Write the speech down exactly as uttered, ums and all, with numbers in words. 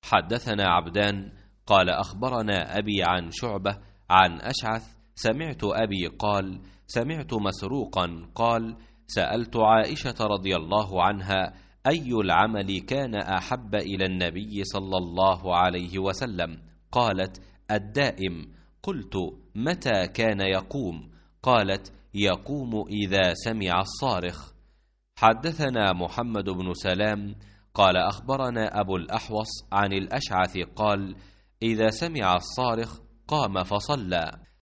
حدثنا عبدان قال أخبرنا أبي عن شعبة عن أشعث سمعت أبي قال سمعت مسروقا قال سألت عائشة رضي الله عنها أي العمل كان أحب إلى النبي صلى الله عليه وسلم؟ قالت الدائم. قلت متى كان يقوم؟ قالت يقوم إذا سمع الصارخ. حدثنا محمد بن سلام قال أخبرنا أبو الأحوص عن الأشعث قال إذا سمع الصارخ قام فصلى.